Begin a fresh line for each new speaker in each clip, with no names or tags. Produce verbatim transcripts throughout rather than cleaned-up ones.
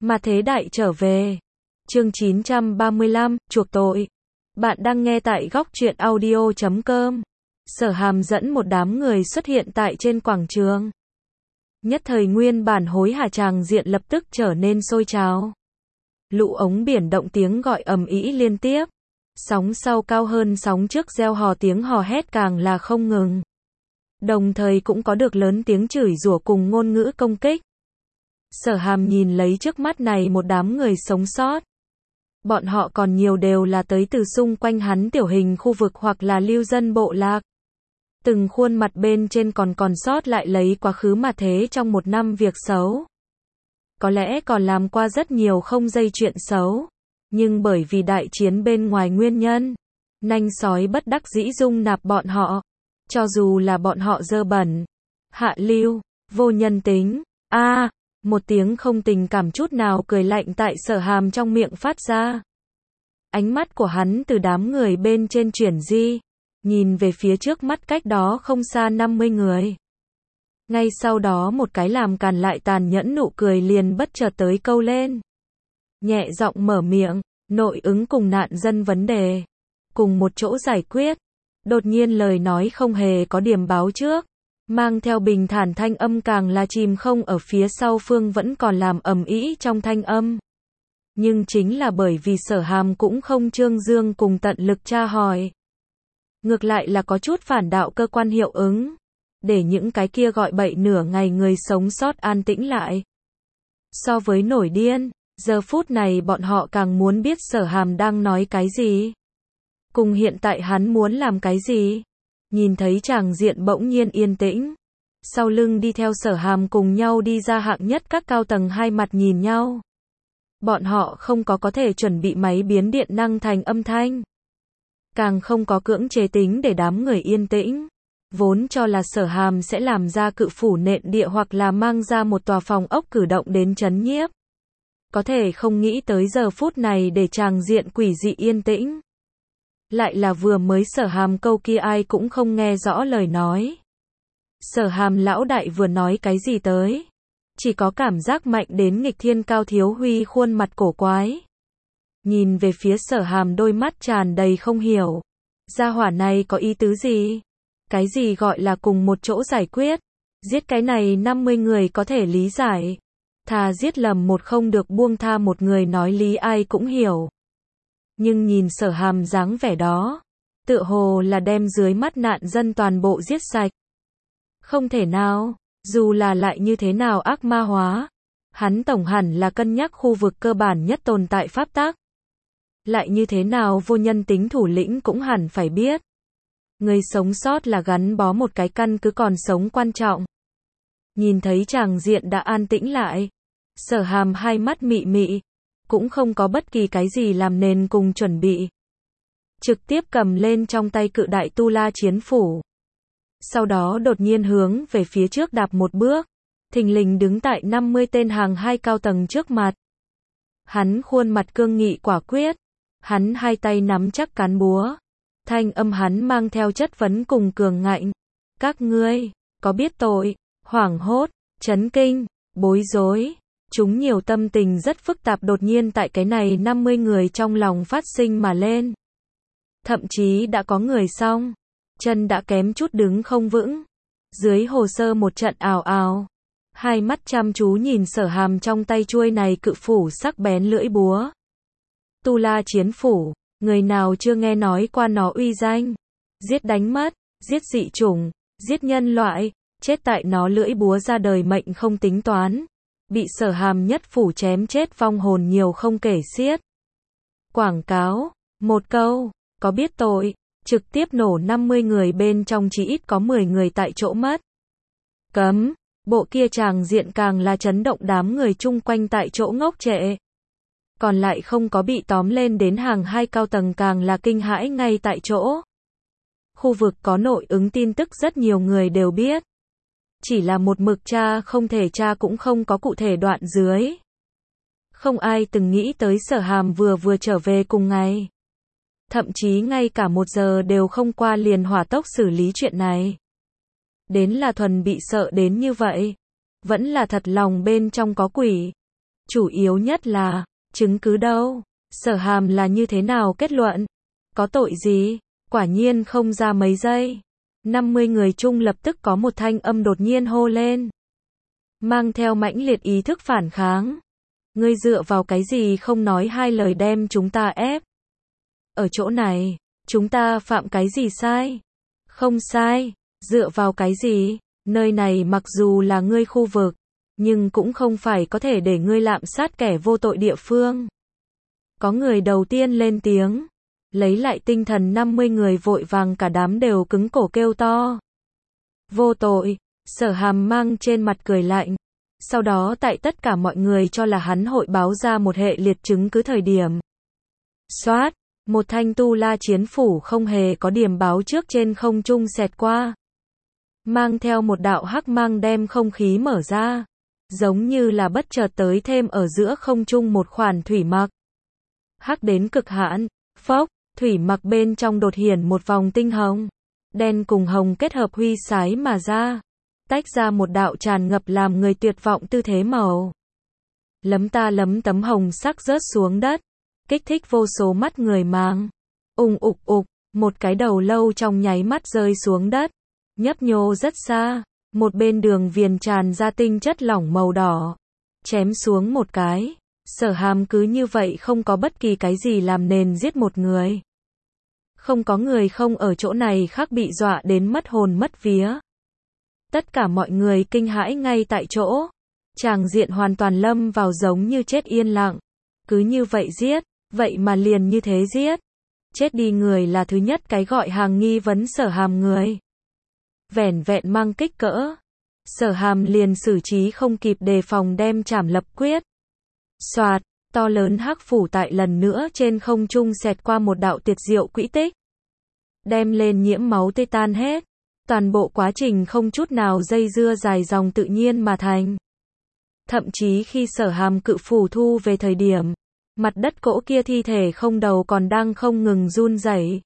Mà thế đại trở về. Chương chín trăm ba mươi lăm, chuộc tội. Bạn đang nghe tại góc truyện audio chấm com. Sở Hàm dẫn một đám người xuất hiện tại trên quảng trường. Nhất thời nguyên bản hối hả tràng diện lập tức trở nên sôi trào. Lũ ống biển động tiếng gọi ầm ĩ liên tiếp. Sóng sau cao hơn sóng trước reo hò, tiếng hò hét càng là không ngừng. Đồng thời cũng có được lớn tiếng chửi rủa cùng ngôn ngữ công kích. Sở Hàm nhìn lấy trước mắt này một đám người sống sót. Bọn họ còn nhiều đều là tới từ xung quanh hắn tiểu hình khu vực hoặc là lưu dân bộ lạc. Từng khuôn mặt bên trên còn còn sót lại lấy quá khứ mà thế trong một năm việc xấu. Có lẽ còn làm qua rất nhiều không dây chuyện xấu. Nhưng bởi vì đại chiến bên ngoài nguyên nhân, nanh sói bất đắc dĩ dung nạp bọn họ. Cho dù là bọn họ dơ bẩn, hạ lưu, vô nhân tính, a à, một tiếng không tình cảm chút nào cười lạnh tại Sở Hàm trong miệng phát ra. Ánh mắt của hắn từ đám người bên trên chuyển di, nhìn về phía trước mắt cách đó không xa năm mươi người. Ngay sau đó một cái làm càn lại tàn nhẫn nụ cười liền bất chợt tới câu lên. Nhẹ giọng mở miệng, nội ứng cùng nạn dân vấn đề, cùng một chỗ giải quyết. Đột nhiên lời nói không hề có điểm báo trước, mang theo bình thản thanh âm càng là chìm không ở phía sau phương vẫn còn làm ầm ĩ trong thanh âm. Nhưng chính là bởi vì Sở Hàm cũng không trương dương cùng tận lực tra hỏi. Ngược lại là có chút phản đạo cơ quan hiệu ứng, để những cái kia gọi bậy nửa ngày người sống sót an tĩnh lại. So với nổi điên, giờ phút này bọn họ càng muốn biết Sở Hàm đang nói cái gì. Cùng hiện tại hắn muốn làm cái gì? Nhìn thấy tràng diện bỗng nhiên yên tĩnh. Sau lưng đi theo Sở Hàm cùng nhau đi ra hạng nhất các cao tầng hai mặt nhìn nhau. Bọn họ không có có thể chuẩn bị máy biến điện năng thành âm thanh. Càng không có cưỡng chế tính để đám người yên tĩnh. Vốn cho là Sở Hàm sẽ làm ra cự phủ nện địa hoặc là mang ra một tòa phòng ốc cử động đến trấn nhiếp. Có thể không nghĩ tới giờ phút này để tràng diện quỷ dị yên tĩnh. Lại là vừa mới Sở Hàm câu kia ai cũng không nghe rõ lời nói. Sở Hàm lão đại vừa nói cái gì tới? Chỉ có cảm giác mạnh đến nghịch thiên Cao Thiếu Huy khuôn mặt cổ quái. Nhìn về phía Sở Hàm đôi mắt tràn đầy không hiểu. Gia hỏa này có ý tứ gì? Cái gì gọi là cùng một chỗ giải quyết? Giết cái này năm mươi người có thể lý giải. Thà giết lầm một không được buông tha một người nói lý ai cũng hiểu. Nhưng nhìn Sở Hàm dáng vẻ đó, tựa hồ là đem dưới mắt nạn dân toàn bộ giết sạch. Không thể nào, dù là lại như thế nào ác ma hóa, hắn tổng hẳn là cân nhắc khu vực cơ bản nhất tồn tại pháp tắc. Lại như thế nào vô nhân tính thủ lĩnh cũng hẳn phải biết. Người sống sót là gắn bó một cái căn cứ còn sống quan trọng. Nhìn thấy tràng diện đã an tĩnh lại, Sở Hàm hai mắt mị mị. Cũng không có bất kỳ cái gì làm nền cùng chuẩn bị. Trực tiếp cầm lên trong tay cự đại tu la chiến phủ. Sau đó đột nhiên hướng về phía trước đạp một bước. Thình lình đứng tại năm mươi tên hàng hai cao tầng trước mặt. Hắn khuôn mặt cương nghị quả quyết. Hắn hai tay nắm chắc cán búa. Thanh âm hắn mang theo chất vấn cùng cường ngạnh. Các ngươi, có biết tội, hoảng hốt, chấn kinh, bối rối. Chúng nhiều tâm tình rất phức tạp đột nhiên tại cái này năm mươi người trong lòng phát sinh mà lên. Thậm chí đã có người xong. Chân đã kém chút đứng không vững. Dưới hồ sơ một trận ào ào. Hai mắt chăm chú nhìn Sở Hàm trong tay chuôi này cự phủ sắc bén lưỡi búa. Tu la chiến phủ. Người nào chưa nghe nói qua nó uy danh. Giết đánh mất, giết dị chủng, giết nhân loại. Chết tại nó lưỡi búa ra đời mệnh không tính toán. Bị Sở Hàm nhất phủ chém chết vong hồn nhiều không kể xiết. Quảng cáo, một câu, có biết tội, trực tiếp nổ năm mươi người bên trong chỉ ít có mười người tại chỗ mất. Cấm, bộ kia tràng diện càng là chấn động đám người chung quanh tại chỗ ngốc trệ. Còn lại không có bị tóm lên đến hàng hai cao tầng càng là kinh hãi ngay tại chỗ. Khu vực có nội ứng tin tức rất nhiều người đều biết. Chỉ là một mực tra không thể tra cũng không có cụ thể đoạn dưới. Không ai từng nghĩ tới Sở Hàm vừa vừa trở về cùng ngày. Thậm chí ngay cả một giờ đều không qua liền hỏa tốc xử lý chuyện này. Đến là thuần bị sợ đến như vậy. Vẫn là thật lòng bên trong có quỷ. Chủ yếu nhất là, chứng cứ đâu? Sở Hàm là như thế nào kết luận? Có tội gì? Quả nhiên không ra mấy giây. năm mươi người chung lập tức có một thanh âm đột nhiên hô lên. Mang theo mãnh liệt ý thức phản kháng. Ngươi dựa vào cái gì không nói hai lời đem chúng ta ép? Ở chỗ này, chúng ta phạm cái gì sai? Không sai, dựa vào cái gì? Nơi này mặc dù là ngươi khu vực, nhưng cũng không phải có thể để ngươi lạm sát kẻ vô tội địa phương. Có người đầu tiên lên tiếng, lấy lại tinh thần năm mươi người vội vàng cả đám đều cứng cổ kêu to. Vô tội, Sở Hàm mang trên mặt cười lạnh. Sau đó tại tất cả mọi người cho là hắn hội báo ra một hệ liệt chứng cứ thời điểm. Xoát, một thanh tu la chiến phủ không hề có điểm báo trước trên không trung xẹt qua. Mang theo một đạo hắc mang đem không khí mở ra. Giống như là bất chợt tới thêm ở giữa không trung một khoản thủy mặc. Hắc đến cực hạn, phốc, thủy mặc bên trong đột hiển một vòng tinh hồng. Đen cùng hồng kết hợp huy sái mà ra. Tách ra một đạo tràn ngập làm người tuyệt vọng tư thế màu. Lấm ta lấm tấm hồng sắc rớt xuống đất. Kích thích vô số mắt người mang. Ùng ục ục, một cái đầu lâu trong nháy mắt rơi xuống đất. Nhấp nhô rất xa. Một bên đường viền tràn ra tinh chất lỏng màu đỏ. Chém xuống một cái. Sở Hàm cứ như vậy không có bất kỳ cái gì làm nền giết một người. Không có người không ở chỗ này khác bị dọa đến mất hồn mất vía. Tất cả mọi người kinh hãi ngay tại chỗ. Tràng diện hoàn toàn lâm vào giống như chết yên lặng. Cứ như vậy giết, vậy mà liền như thế giết. Chết đi người là thứ nhất cái gọi hàng nghi vấn Sở Hàm người. Vẻn vẹn mang kích cỡ. Sở Hàm liền xử trí không kịp đề phòng đem trảm lập quyết. Xoạt, to lớn hắc phủ tại lần nữa trên không trung xẹt qua một đạo tuyệt diệu quỹ tích. Đem lên nhiễm máu tê tan hết. Toàn bộ quá trình không chút nào dây dưa dài dòng tự nhiên mà thành. Thậm chí khi Sở Hàm cự phủ thu về thời điểm, mặt đất cỗ kia thi thể không đầu còn đang không ngừng run rẩy.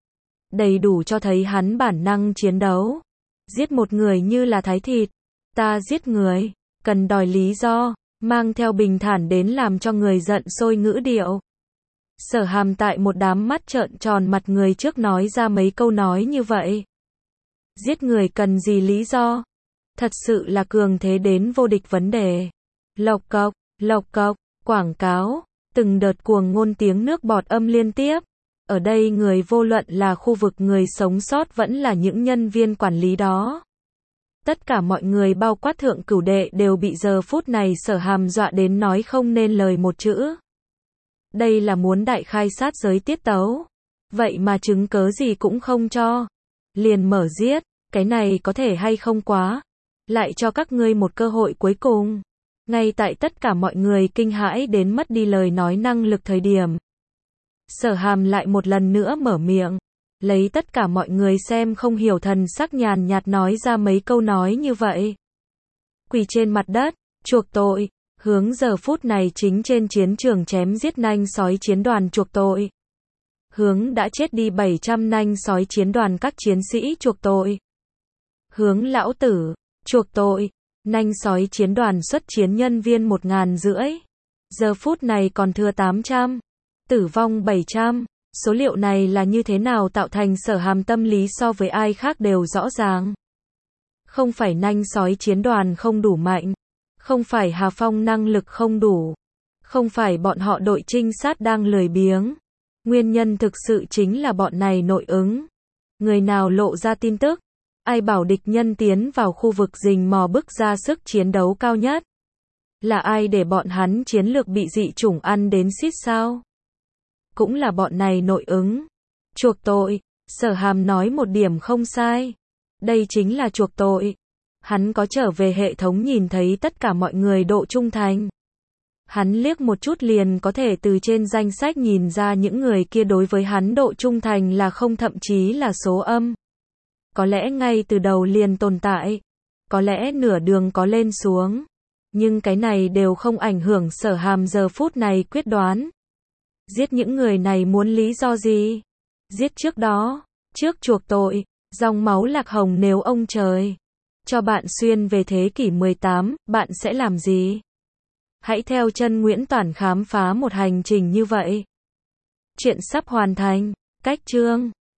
Đầy đủ cho thấy hắn bản năng chiến đấu. Giết một người như là thái thịt. Ta giết người, cần đòi lý do, mang theo bình thản đến làm cho người giận sôi ngữ điệu. Sở Hàm tại một đám mắt trợn tròn mặt người trước nói ra mấy câu nói như vậy. Giết người cần gì lý do? Thật sự là cường thế đến vô địch vấn đề. Lộc cộc, lộc cộc, quảng cáo, từng đợt cuồng ngôn tiếng nước bọt âm liên tiếp. Ở đây người vô luận là khu vực người sống sót vẫn là những nhân viên quản lý đó. Tất cả mọi người bao quát thượng cửu đệ đều bị giờ phút này Sở Hàm dọa đến nói không nên lời một chữ. Đây là muốn đại khai sát giới tiết tấu. Vậy mà chứng cớ gì cũng không cho. Liền mở giết, cái này có thể hay không quá. Lại cho các ngươi một cơ hội cuối cùng. Ngay tại tất cả mọi người kinh hãi đến mất đi lời nói năng lực thời điểm. Sở Hàm lại một lần nữa mở miệng. Lấy tất cả mọi người xem không hiểu thần sắc nhàn nhạt nói ra mấy câu nói như vậy. Quỳ trên mặt đất, chuộc tội, hướng giờ phút này chính trên chiến trường chém giết nanh sói chiến đoàn chuộc tội. Hướng đã chết đi bảy trăm nanh sói chiến đoàn các chiến sĩ chuộc tội. Hướng lão tử, chuộc tội, nanh sói chiến đoàn xuất chiến nhân viên một ngàn rưỡi. Giờ phút này còn thừa tám trăm, tử vong bảy trăm. Số liệu này là như thế nào tạo thành Sở Hàm tâm lý so với ai khác đều rõ ràng. Không phải nanh sói chiến đoàn không đủ mạnh. Không phải Hà Phong năng lực không đủ. Không phải bọn họ đội trinh sát đang lười biếng. Nguyên nhân thực sự chính là bọn này nội ứng. Người nào lộ ra tin tức. Ai bảo địch nhân tiến vào khu vực rình mò bức ra sức chiến đấu cao nhất. Là ai để bọn hắn chiến lược bị dị chủng ăn đến xít sao? Cũng là bọn này nội ứng. Chuộc tội, Sở Hàm nói một điểm không sai. Đây chính là chuộc tội. Hắn có trở về hệ thống nhìn thấy tất cả mọi người độ trung thành. Hắn liếc một chút liền có thể từ trên danh sách nhìn ra những người kia đối với hắn độ trung thành là không, thậm chí là số âm. Có lẽ ngay từ đầu liền tồn tại. Có lẽ nửa đường có lên xuống. Nhưng cái này đều không ảnh hưởng Sở Hàm giờ phút này quyết đoán. Giết những người này muốn lý do gì? Giết trước đó, trước chuộc tội, dòng máu lạc hồng nếu ông trời cho bạn xuyên về thế kỷ mười tám, bạn sẽ làm gì? Hãy theo chân Nguyễn Toản khám phá một hành trình như vậy. Chuyện sắp hoàn thành. Cách chương